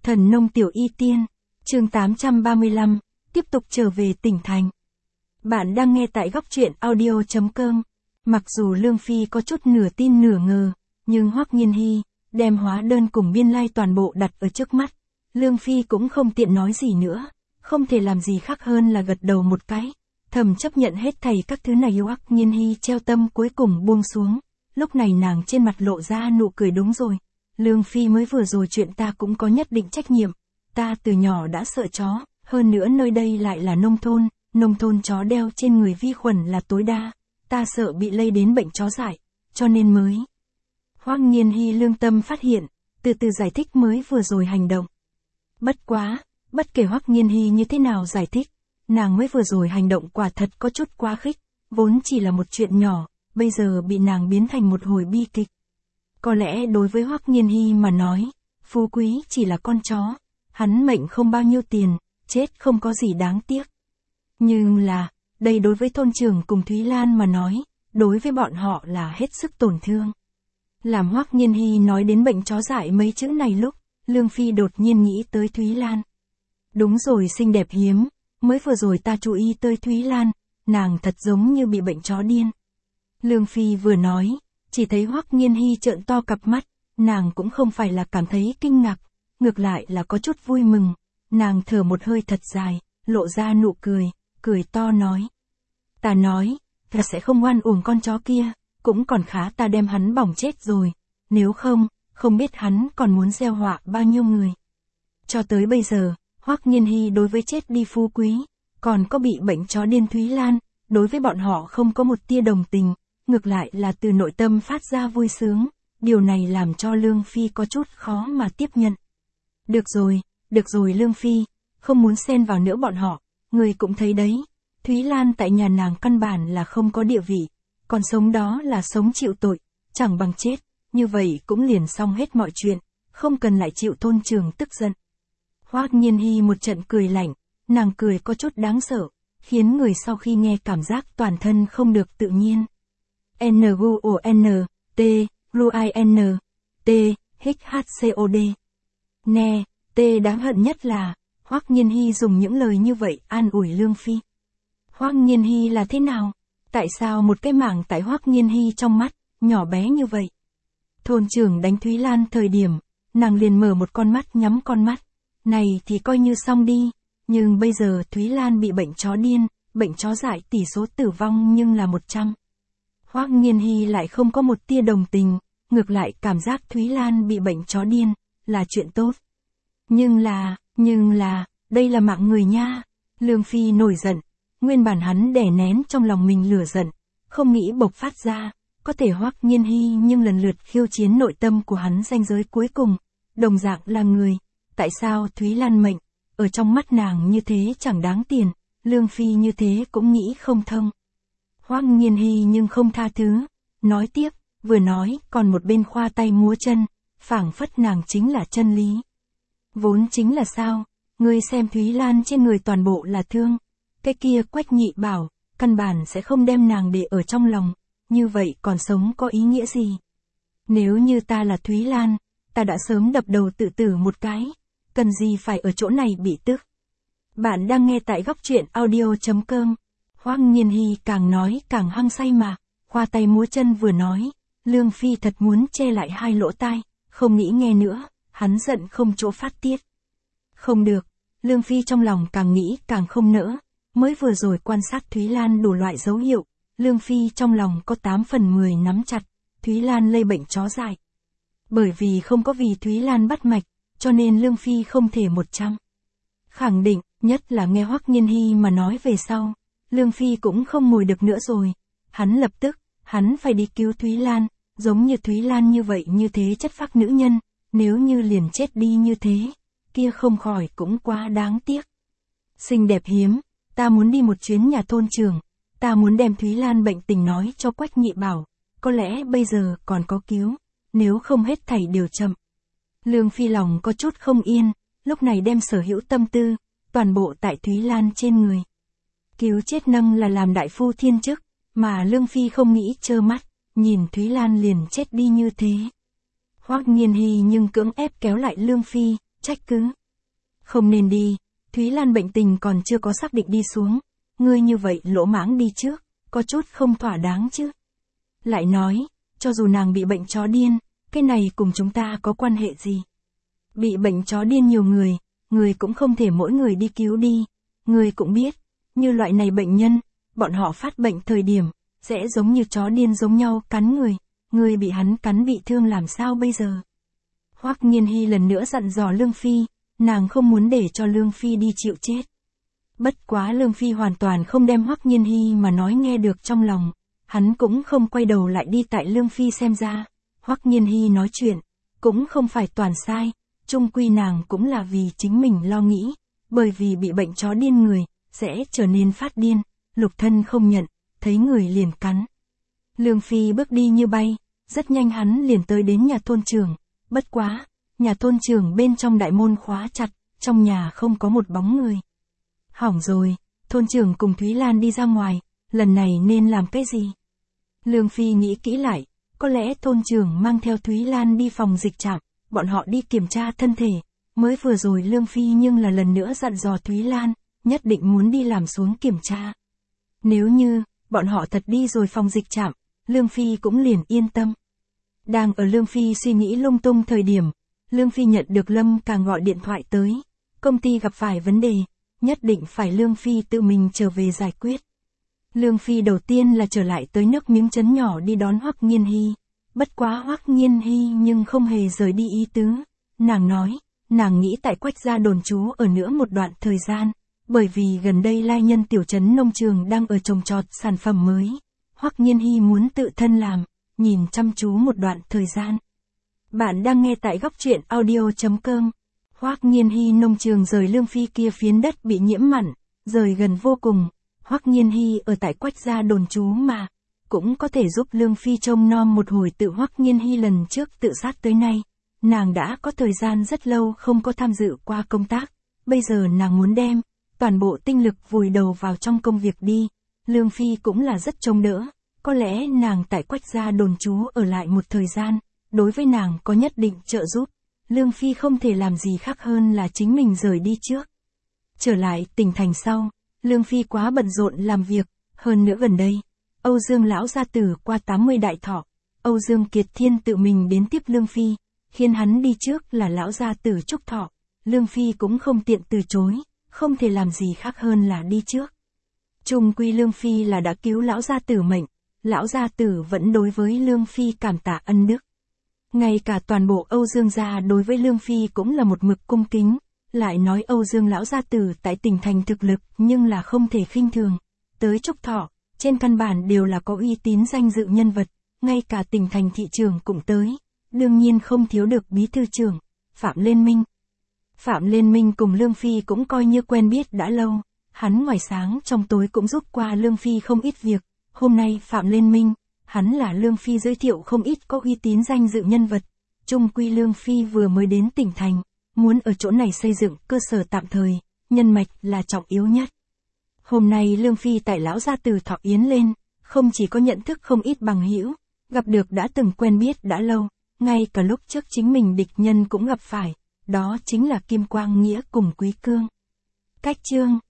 Thần nông tiểu y tiên, chương 835, tiếp tục trở về tỉnh thành. Bạn đang nghe tại góc truyện audio.com. Mặc dù Lương Phi có chút nửa tin nửa ngờ, nhưng Hoắc Nghiên Hi đem hóa đơn cùng biên lai toàn bộ đặt ở trước mắt. Lương Phi cũng không tiện nói gì nữa, không thể làm gì khác hơn là gật đầu một cái, thầm chấp nhận hết thảy các thứ này. Hoắc Nghiên Hi treo tâm cuối cùng buông xuống, lúc này nàng trên mặt lộ ra nụ cười. Đúng rồi, Lương Phi mới vừa rồi chuyện ta cũng có nhất định trách nhiệm, ta từ nhỏ đã sợ chó, hơn nữa nơi đây lại là nông thôn chó đeo trên người vi khuẩn là tối đa, ta sợ bị lây đến bệnh chó dại, cho nên mới. Hoắc Nghiên Hi lương tâm phát hiện, từ từ giải thích mới vừa rồi hành động. Bất quá, bất kể Hoắc Nghiên Hi như thế nào giải thích, nàng mới vừa rồi hành động quả thật có chút quá khích, vốn chỉ là một chuyện nhỏ, bây giờ bị nàng biến thành một hồi bi kịch. Có lẽ đối với Hoắc Nghiên Hi mà nói, phú quý chỉ là con chó, hắn mệnh không bao nhiêu tiền, chết không có gì đáng tiếc. Nhưng là, đây đối với thôn trưởng cùng Thúy Lan mà nói, đối với bọn họ là hết sức tổn thương. Làm Hoắc Nghiên Hi nói đến bệnh chó dại mấy chữ này lúc, Lương Phi đột nhiên nghĩ tới Thúy Lan. Đúng rồi, xinh đẹp hiếm, mới vừa rồi ta chú ý tới Thúy Lan, nàng thật giống như bị bệnh chó điên. Lương Phi vừa nói, chỉ thấy Hoắc Nghiên Hi trợn to cặp mắt, nàng cũng không phải là cảm thấy kinh ngạc, ngược lại là có chút vui mừng, nàng thở một hơi thật dài, lộ ra nụ cười, cười to nói. Ta nói, ta sẽ không oan uổng con chó kia, cũng còn khá ta đem hắn bỏng chết rồi, nếu không biết hắn còn muốn gieo họa bao nhiêu người. Cho tới bây giờ, Hoắc Nghiên Hi đối với chết đi phú quý, còn có bị bệnh chó điên Thúy Lan, đối với bọn họ không có một tia đồng tình, ngược lại là từ nội tâm phát ra vui sướng, điều này làm cho Lương Phi có chút khó mà tiếp nhận. Được rồi Lương Phi, không muốn xen vào nữa bọn họ, người cũng thấy đấy, Thúy Lan tại nhà nàng căn bản là không có địa vị, còn sống đó là sống chịu tội, chẳng bằng chết, như vậy cũng liền xong hết mọi chuyện, không cần lại chịu thôn trưởng tức giận. Hoắc Nghiên Hi một trận cười lạnh, nàng cười có chút đáng sợ, khiến người sau khi nghe cảm giác toàn thân không được tự nhiên. N-G-U-O-N-T, R-U-I-N-T, H-H-C-O-D. Nè, T đáng hận nhất là, Hoắc Nghiên Hi dùng những lời như vậy an ủi Lương Phi. Hoắc Nghiên Hi là thế nào? Tại sao một cái mảng tại Hoắc Nghiên Hi trong mắt, nhỏ bé như vậy? Thôn trưởng đánh Thúy Lan thời điểm, nàng liền mở một con mắt nhắm con mắt, này thì coi như xong đi, nhưng bây giờ Thúy Lan bị bệnh chó điên, bệnh chó dại tỷ số tử vong nhưng là 100. Hoắc Nghiên Hi lại không có một tia đồng tình, ngược lại cảm giác Thúy Lan bị bệnh chó điên, là chuyện tốt. Nhưng là, đây là mạng người nha. Lương Phi nổi giận, nguyên bản hắn đè nén trong lòng mình lửa giận, không nghĩ bộc phát ra, có thể Hoắc Nghiên Hi nhưng lần lượt khiêu chiến nội tâm của hắn ranh giới cuối cùng, đồng dạng là người, tại sao Thúy Lan mệnh, ở trong mắt nàng như thế chẳng đáng tiền, Lương Phi như thế cũng nghĩ không thông. Hoắc Nghiên Hi nhưng không tha thứ, nói tiếp, vừa nói còn một bên khoa tay múa chân, phảng phất nàng chính là chân lý. Vốn chính là sao, ngươi xem Thúy Lan trên người toàn bộ là thương, cái kia Quách Nhị bảo, căn bản sẽ không đem nàng để ở trong lòng, như vậy còn sống có ý nghĩa gì? Nếu như ta là Thúy Lan, ta đã sớm đập đầu tự tử một cái, cần gì phải ở chỗ này bị tức. Bạn đang nghe tại góc truyện audio.com. Hoắc Nghiên Hi càng nói càng hăng say mà, khoa tay múa chân vừa nói, Lương Phi thật muốn che lại hai lỗ tai, không nghĩ nghe nữa, hắn giận không chỗ phát tiết. Không được, Lương Phi trong lòng càng nghĩ càng không nỡ, mới vừa rồi quan sát Thúy Lan đủ loại dấu hiệu, Lương Phi trong lòng có 8 phần 10 nắm chặt, Thúy Lan lây bệnh chó dại. Bởi vì không có vì Thúy Lan bắt mạch, cho nên Lương Phi không thể 100. Khẳng định, nhất là nghe Hoắc Nghiên Hi mà nói về sau, Lương Phi cũng không ngồi được nữa rồi, hắn phải đi cứu Thúy Lan, giống như Thúy Lan như vậy như thế chất phác nữ nhân, nếu như liền chết đi như thế, kia không khỏi cũng quá đáng tiếc. Xinh đẹp hiếm, ta muốn đi một chuyến nhà thôn trưởng, ta muốn đem Thúy Lan bệnh tình nói cho Quách Nhị bảo, có lẽ bây giờ còn có cứu, nếu không hết thảy đều chậm. Lương Phi lòng có chút không yên, lúc này đem sở hữu tâm tư, toàn bộ tại Thúy Lan trên người. Cứu chết nâng là làm đại phu thiên chức, mà Lương Phi không nghĩ trơ mắt, nhìn Thúy Lan liền chết đi như thế. Hoắc Nghiên Hi nhưng cưỡng ép kéo lại Lương Phi, trách cứ. Không nên đi, Thúy Lan bệnh tình còn chưa có xác định đi xuống, ngươi như vậy lỗ mãng đi trước, có chút không thỏa đáng chứ. Lại nói, cho dù nàng bị bệnh chó điên, cái này cùng chúng ta có quan hệ gì? Bị bệnh chó điên nhiều người cũng không thể mỗi người đi cứu đi, người cũng biết, như loại này bệnh nhân, bọn họ phát bệnh thời điểm, sẽ giống như chó điên giống nhau cắn người bị hắn cắn bị thương làm sao bây giờ? Hoắc Nghiên Hi lần nữa dặn dò Lương Phi, nàng không muốn để cho Lương Phi đi chịu chết. Bất quá Lương Phi hoàn toàn không đem Hoắc Nghiên Hi mà nói nghe được trong lòng, hắn cũng không quay đầu lại đi tại Lương Phi xem ra, Hoắc Nghiên Hi nói chuyện, cũng không phải toàn sai, chung quy nàng cũng là vì chính mình lo nghĩ, bởi vì bị bệnh chó điên người, sẽ trở nên phát điên, lục thân không nhận, thấy người liền cắn. Lương Phi bước đi như bay, rất nhanh hắn liền tới đến nhà thôn trưởng, bất quá, nhà thôn trưởng bên trong đại môn khóa chặt, trong nhà không có một bóng người. Hỏng rồi, thôn trưởng cùng Thúy Lan đi ra ngoài, lần này nên làm cái gì? Lương Phi nghĩ kỹ lại, có lẽ thôn trưởng mang theo Thúy Lan đi phòng dịch trạm, bọn họ đi kiểm tra thân thể, mới vừa rồi Lương Phi nhưng là lần nữa dặn dò Thúy Lan, nhất định muốn đi làm xuống kiểm tra. Nếu như, bọn họ thật đi rồi phòng dịch trạm, Lương Phi cũng liền yên tâm. Đang ở Lương Phi suy nghĩ lung tung thời điểm, Lương Phi nhận được Lâm Càng gọi điện thoại tới, công ty gặp phải vấn đề, nhất định phải Lương Phi tự mình trở về giải quyết. Lương Phi đầu tiên là trở lại tới nước Miếng trấn nhỏ đi đón Hoắc Nghiên Hi, bất quá Hoắc Nghiên Hi nhưng không hề rời đi ý tứ, nàng nói, nàng nghĩ tại Quách gia đồn trú ở nữa một đoạn thời gian, bởi vì gần đây Lai Nhân tiểu trấn nông trường đang ở trồng trọt sản phẩm mới, Hoắc Nghiên Hi muốn tự thân làm, nhìn chăm chú một đoạn thời gian. Bạn đang nghe tại Góc Truyện Audio.com. Hoắc Nghiên Hi nông trường rời Lương Phi kia phiến đất bị nhiễm mặn, rời gần vô cùng, Hoắc Nghiên Hi ở tại Quách gia đồn trú mà, cũng có thể giúp Lương Phi trông nom một hồi. Tự Hoắc Nghiên Hi lần trước tự sát tới nay, nàng đã có thời gian rất lâu không có tham dự qua công tác, bây giờ nàng muốn đem toàn bộ tinh lực vùi đầu vào trong công việc đi, Lương Phi cũng là rất trông đỡ, có lẽ nàng tại Quách gia đồn trú ở lại một thời gian, đối với nàng có nhất định trợ giúp, Lương Phi không thể làm gì khác hơn là chính mình rời đi trước. Trở lại tỉnh thành sau, Lương Phi quá bận rộn làm việc, hơn nữa gần đây, Âu Dương lão gia tử qua 80 đại thọ, Âu Dương Kiệt Thiên tự mình đến tiếp Lương Phi, khiến hắn đi trước là lão gia tử chúc thọ, Lương Phi cũng không tiện từ chối, không thể làm gì khác hơn là đi trước. Chung quy Lương Phi là đã cứu lão gia tử mệnh, lão gia tử vẫn đối với Lương Phi cảm tạ ân đức. Ngay cả toàn bộ Âu Dương gia đối với Lương Phi cũng là một mực cung kính, lại nói Âu Dương lão gia tử tại tỉnh thành thực lực nhưng là không thể khinh thường, tới chúc thọ, trên căn bản đều là có uy tín danh dự nhân vật, ngay cả tỉnh thành thị trưởng cũng tới, đương nhiên không thiếu được bí thư trưởng, Phạm Liên Minh. Phạm Liên Minh cùng Lương Phi cũng coi như quen biết đã lâu, hắn ngoài sáng trong tối cũng giúp qua Lương Phi không ít việc, hôm nay Phạm Liên Minh, hắn là Lương Phi giới thiệu không ít có uy tín danh dự nhân vật, chung quy Lương Phi vừa mới đến tỉnh thành, muốn ở chỗ này xây dựng cơ sở tạm thời, nhân mạch là trọng yếu nhất. Hôm nay Lương Phi tại lão gia tử thọ yến lên, không chỉ có nhận thức không ít bằng hữu, gặp được đã từng quen biết đã lâu, ngay cả lúc trước chính mình địch nhân cũng gặp phải, đó chính là Kim Quang Nghĩa cùng Quý Cương. Cách chương